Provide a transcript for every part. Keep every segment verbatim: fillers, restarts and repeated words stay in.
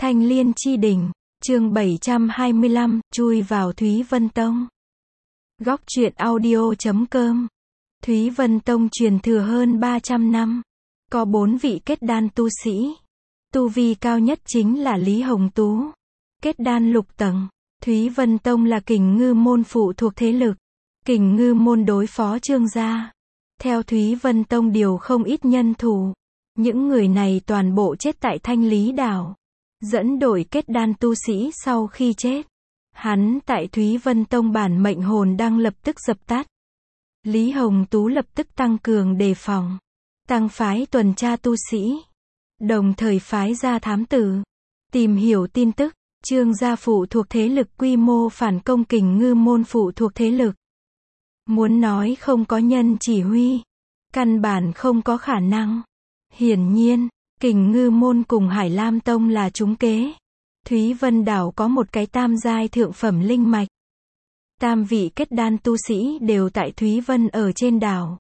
Thanh Liên Chi Đỉnh, chương bảy trăm hai mươi lăm, chui vào Thúy Vân Tông. Góc truyện audio chấm com. Thúy Vân Tông truyền thừa hơn ba trăm năm. Có bốn vị kết đan tu sĩ. Tu vi cao nhất chính là Lý Hồng Tú. Kết đan lục tầng. Thúy Vân Tông là Kình Ngư môn phụ thuộc thế lực. Kình Ngư môn đối phó Trương gia. Theo Thúy Vân Tông điều không ít nhân thủ. Những người này toàn bộ chết tại Thanh Lý Đảo. Dẫn đội kết đan tu sĩ sau khi chết. Hắn tại Thúy Vân Tông bản mệnh hồn đang lập tức dập tắt. Lý Hồng Tú lập tức tăng cường đề phòng. Tăng phái tuần tra tu sĩ. Đồng thời phái ra thám tử. Tìm hiểu tin tức. Trương gia phụ thuộc thế lực quy mô phản công Kình Ngư môn phụ thuộc thế lực. Muốn nói không có nhân chỉ huy. Căn bản không có khả năng. Hiển nhiên, Kình Ngư môn cùng Hải Lam Tông là trúng kế. Thúy Vân Đảo có một cái tam giai thượng phẩm linh mạch. Tam vị kết đan tu sĩ đều tại Thúy Vân ở trên đảo.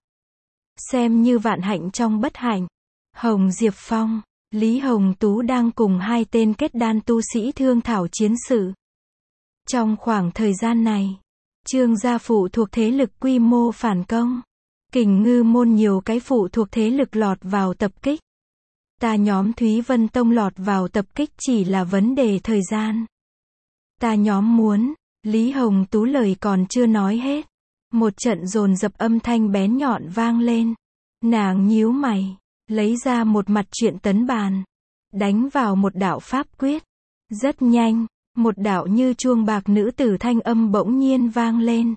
Xem như vạn hạnh trong bất hạnh. Hồng Diệp Phong, Lý Hồng Tú đang cùng hai tên kết đan tu sĩ thương thảo chiến sự. Trong khoảng thời gian này, Trương gia phụ thuộc thế lực quy mô phản công. Kình Ngư môn nhiều cái phụ thuộc thế lực lọt vào tập kích. Ta nhóm Thúy Vân Tông lọt vào tập kích chỉ là vấn đề thời gian. Ta nhóm muốn, Lý Hồng Tú lời còn chưa nói hết. Một trận dồn dập âm thanh bén nhọn vang lên. Nàng nhíu mày, lấy ra một mặt truyện tấn bàn. Đánh vào một đạo pháp quyết. Rất nhanh, một đạo như chuông bạc nữ tử thanh âm bỗng nhiên vang lên.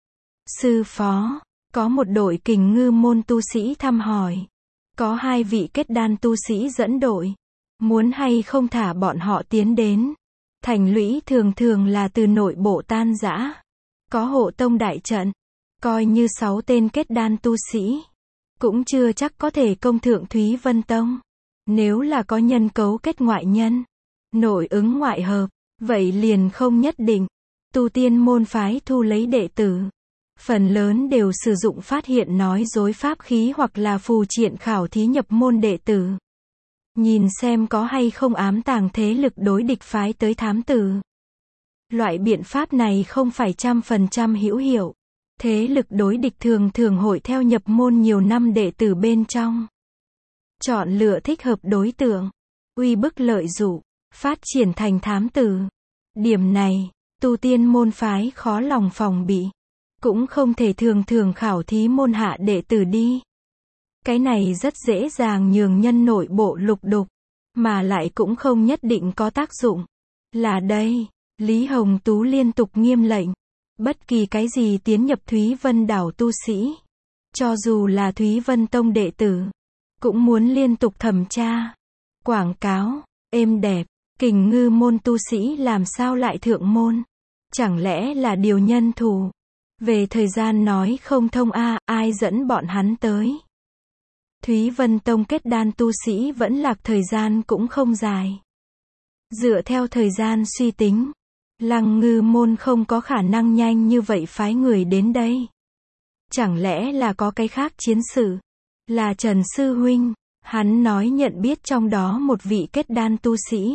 Sư phó, có một đội Kình Ngư môn tu sĩ thăm hỏi. Có hai vị kết đan tu sĩ dẫn đội. Muốn hay không thả bọn họ tiến đến. Thành lũy thường thường là từ nội bộ tan rã. Có hộ tông đại trận. Coi như sáu tên kết đan tu sĩ. Cũng chưa chắc có thể công thượng Thúy Vân Tông. Nếu là có nhân cấu kết ngoại nhân. Nội ứng ngoại hợp. Vậy liền không nhất định. Tu tiên môn phái thu lấy đệ tử. Phần lớn đều sử dụng phát hiện nói dối pháp khí hoặc là phù triện khảo thí nhập môn đệ tử. Nhìn xem có hay không ám tàng thế lực đối địch phái tới thám tử. Loại biện pháp này không phải trăm phần trăm hữu hiệu. Thế lực đối địch thường thường hội theo nhập môn nhiều năm đệ tử bên trong. Chọn lựa thích hợp đối tượng. Uy bức lợi dụ. Phát triển thành thám tử. Điểm này, tu tiên môn phái khó lòng phòng bị. Cũng không thể thường thường khảo thí môn hạ đệ tử đi. Cái này rất dễ dàng nhường nhân nội bộ lục đục. Mà lại cũng không nhất định có tác dụng. Là đây, Lý Hồng Tú liên tục nghiêm lệnh. Bất kỳ cái gì tiến nhập Thúy Vân Đảo tu sĩ. Cho dù là Thúy Vân Tông đệ tử. Cũng muốn liên tục thẩm tra. Quảng cáo, êm đẹp. Kình Ngư môn tu sĩ làm sao lại thượng môn. Chẳng lẽ là điều nhân thủ. Về thời gian nói không thông a à, ai dẫn bọn hắn tới. Thúy Vân Tông kết đan tu sĩ vẫn lạc thời gian cũng không dài. Dựa theo thời gian suy tính, Lăng Ngư môn không có khả năng nhanh như vậy phái người đến đây. Chẳng lẽ là có cái khác chiến sự? Là Trần Sư Huynh, hắn nói nhận biết trong đó một vị kết đan tu sĩ.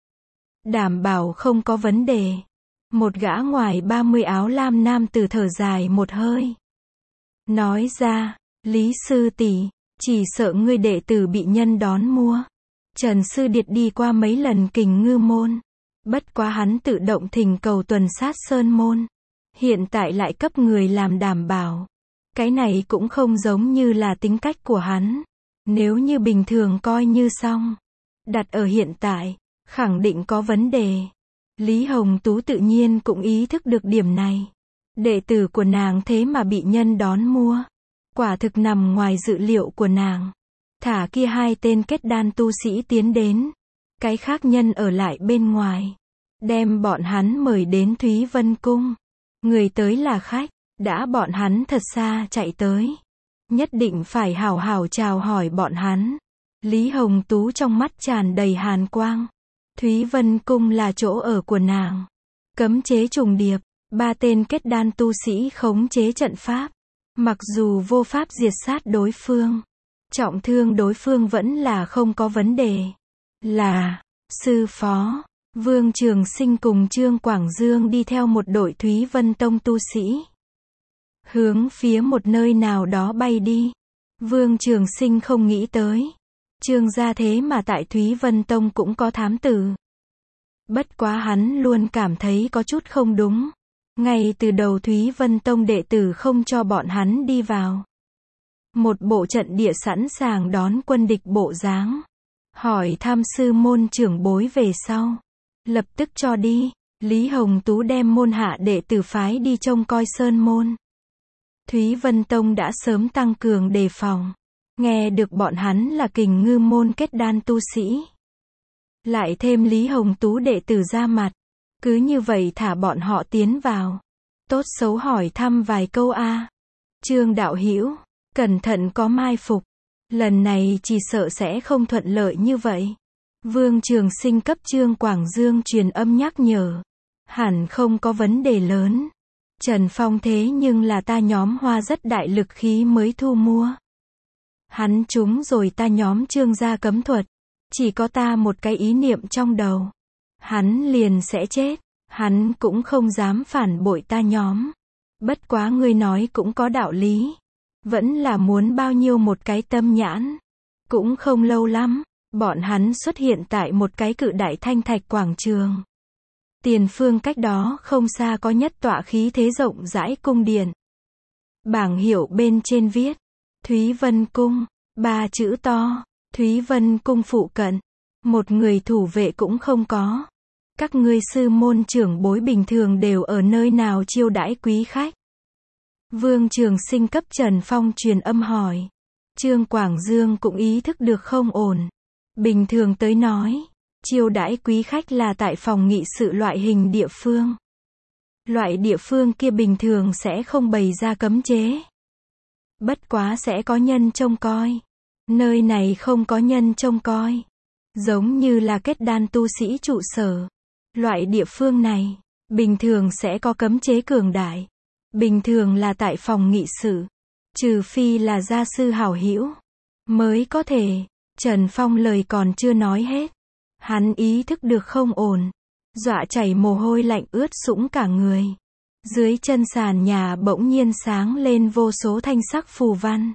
Đảm bảo không có vấn đề. Một gã ngoài ba mươi áo lam nam tử thở dài một hơi. Nói ra, Lý sư tỷ, chỉ sợ ngươi đệ tử bị nhân đón mua. Trần Sư Điệt đi qua mấy lần Kình Ngư môn. Bất quá hắn tự động thỉnh cầu tuần sát sơn môn. Hiện tại lại cấp người làm đảm bảo. Cái này cũng không giống như là tính cách của hắn. Nếu như bình thường coi như xong. Đặt ở hiện tại, khẳng định có vấn đề. Lý Hồng Tú tự nhiên cũng ý thức được điểm này. Đệ tử của nàng thế mà bị nhân đón mua. Quả thực nằm ngoài dự liệu của nàng. Thả kia hai tên kết đan tu sĩ tiến đến. Cái khác nhân ở lại bên ngoài. Đem bọn hắn mời đến Thúy Vân Cung. Người tới là khách. Đã bọn hắn thật xa chạy tới. Nhất định phải hảo hảo chào hỏi bọn hắn. Lý Hồng Tú trong mắt tràn đầy hàn quang. Thúy Vân Cung là chỗ ở của nàng. Cấm chế trùng điệp. Ba tên kết đan tu sĩ khống chế trận pháp. Mặc dù vô pháp diệt sát đối phương. Trọng thương đối phương vẫn là không có vấn đề. Là, Sư phó, Vương Trường Sinh cùng Trương Quảng Dương đi theo một đội Thúy Vân Tông tu sĩ. Hướng phía một nơi nào đó bay đi. Vương Trường Sinh không nghĩ tới. Trương gia thế mà tại Thúy Vân Tông cũng có thám tử. Bất quá hắn luôn cảm thấy có chút không đúng. Ngay từ đầu Thúy Vân Tông đệ tử không cho bọn hắn đi vào. Một bộ trận địa sẵn sàng đón quân địch bộ dáng. Hỏi thăm sư môn trưởng bối về sau. Lập tức cho đi. Lý Hồng Tú đem môn hạ đệ tử phái đi trông coi sơn môn. Thúy Vân Tông đã sớm tăng cường đề phòng. Nghe được bọn hắn là kình ngư môn kết đan tu sĩ. Lại thêm Lý Hồng Tú đệ tử ra mặt. Cứ như vậy thả bọn họ tiến vào. Tốt xấu hỏi thăm vài câu a. Trương đạo hữu, cẩn thận có mai phục. Lần này chỉ sợ sẽ không thuận lợi như vậy. Vương Trường Sinh cấp Trương Quảng Dương truyền âm nhắc nhở. Hẳn không có vấn đề lớn. Trần Phong thế nhưng là ta nhóm hoa rất đại lực khí mới thu mua. Hắn trúng rồi ta nhóm Trương gia cấm thuật. Chỉ có ta một cái ý niệm trong đầu. Hắn liền sẽ chết. Hắn cũng không dám phản bội ta nhóm. Bất quá ngươi nói cũng có đạo lý. Vẫn là muốn bao nhiêu một cái tâm nhãn. Cũng không lâu lắm. Bọn hắn xuất hiện tại một cái cự đại thanh thạch quảng trường. Tiền phương cách đó không xa có nhất tọa khí thế rộng rãi cung điện. Bảng hiệu bên trên viết. Thúy Vân Cung. Ba chữ to. Thúy Vân Cung phụ cận. Một người thủ vệ cũng không có. Các ngươi sư môn trưởng bối bình thường đều ở nơi nào chiêu đãi quý khách? Vương Trường Sinh cấp Trần Phong truyền âm hỏi. Trương Quảng Dương cũng ý thức được không ổn. Bình thường tới nói, chiêu đãi quý khách là tại phòng nghị sự loại hình địa phương. Loại địa phương kia bình thường sẽ không bày ra cấm chế. Bất quá sẽ có nhân trông coi. Nơi này không có nhân trông coi. Giống như là kết đan tu sĩ trụ sở. Loại địa phương này, bình thường sẽ có cấm chế cường đại. Bình thường là tại phòng nghị sự. Trừ phi là gia sư hảo hữu mới có thể. Trần Phong lời còn chưa nói hết. Hắn ý thức được không ổn. Dọa chảy mồ hôi lạnh ướt sũng cả người. Dưới chân sàn nhà bỗng nhiên sáng lên vô số thanh sắc phù văn.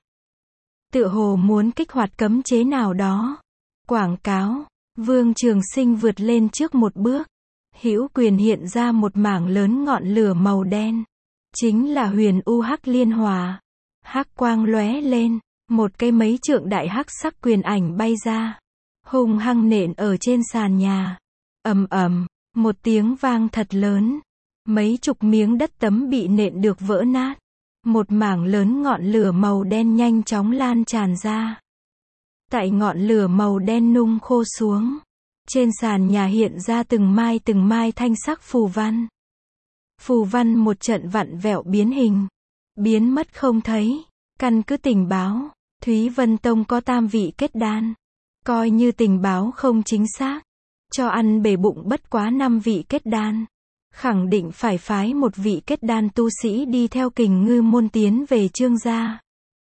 Tựa hồ muốn kích hoạt cấm chế nào đó. Quảng cáo. Vương Trường Sinh vượt lên trước một bước. Hữu quyền hiện ra một mảng lớn ngọn lửa màu đen. Chính là huyền u hắc liên hòa. Hắc quang lóe lên. Một cái mấy trượng đại hắc sắc quyền ảnh bay ra. Hung hăng nện ở trên sàn nhà. Ầm ầm, một tiếng vang thật lớn. Mấy chục miếng đất tấm bị nện được vỡ nát. Một mảng lớn ngọn lửa màu đen nhanh chóng lan tràn ra. Tại ngọn lửa màu đen nung khô xuống. Trên sàn nhà hiện ra từng mai từng mai thanh sắc phù văn. Phù văn một trận vặn vẹo biến hình. Biến mất không thấy. Căn cứ tình báo, Thúy Vân Tông có tam vị kết đan. Coi như tình báo không chính xác. Cho ăn bể bụng bất quá năm vị kết đan. Khẳng định phải phái một vị kết đan tu sĩ đi theo kình ngư môn tiến về Trương gia.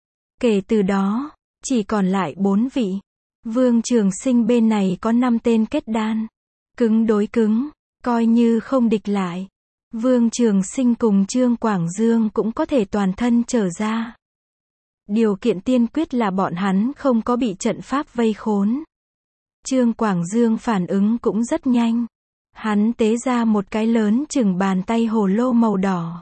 Kể từ đó, chỉ còn lại bốn vị. Vương Trường Sinh bên này có năm tên kết đan. Cứng đối cứng, coi như không địch lại. Vương Trường Sinh cùng Trương Quảng Dương cũng có thể toàn thân trở ra. Điều kiện tiên quyết là bọn hắn không có bị trận pháp vây khốn. Trương Quảng Dương phản ứng cũng rất nhanh. Hắn tế ra một cái lớn chừng bàn tay hồ lô màu đỏ.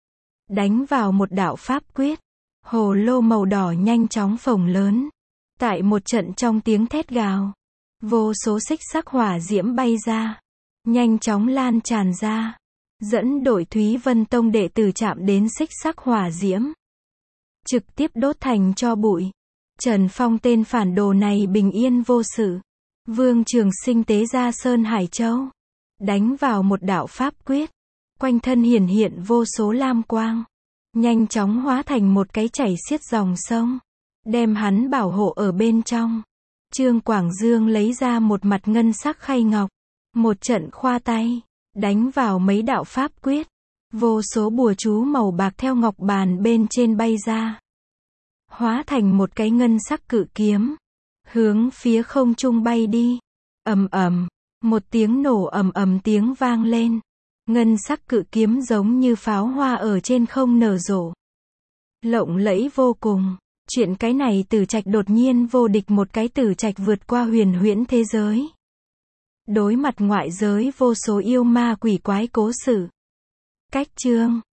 Đánh vào một đạo pháp quyết. Hồ lô màu đỏ nhanh chóng phồng lớn. Tại một trận trong tiếng thét gào. Vô số xích sắc hỏa diễm bay ra. Nhanh chóng lan tràn ra. Dẫn đội Thúy Vân Tông đệ tử chạm đến xích sắc hỏa diễm. Trực tiếp đốt thành tro bụi. Trần Phong tên phản đồ này bình yên vô sự. Vương Trường Sinh tế ra Sơn Hải Châu. Đánh vào một đạo pháp quyết. Quanh thân hiển hiện vô số lam quang. Nhanh chóng hóa thành một cái chảy xiết dòng sông. Đem hắn bảo hộ ở bên trong. Trương Quảng Dương lấy ra một mặt ngân sắc khay ngọc. Một trận khoa tay. Đánh vào mấy đạo pháp quyết. Vô số bùa chú màu bạc theo ngọc bàn bên trên bay ra. Hóa thành một cái ngân sắc cự kiếm. Hướng phía không trung bay đi. Ầm ầm, Một tiếng nổ ầm ầm tiếng vang lên. Ngân sắc cự kiếm giống như pháo hoa ở trên không nở rộ. Lộng lẫy vô cùng. Chuyện cái này Tử Trạch đột nhiên vô địch, một cái Tử Trạch vượt qua huyền huyễn thế giới. Đối mặt ngoại giới vô số yêu ma quỷ quái cố sự. Cách chương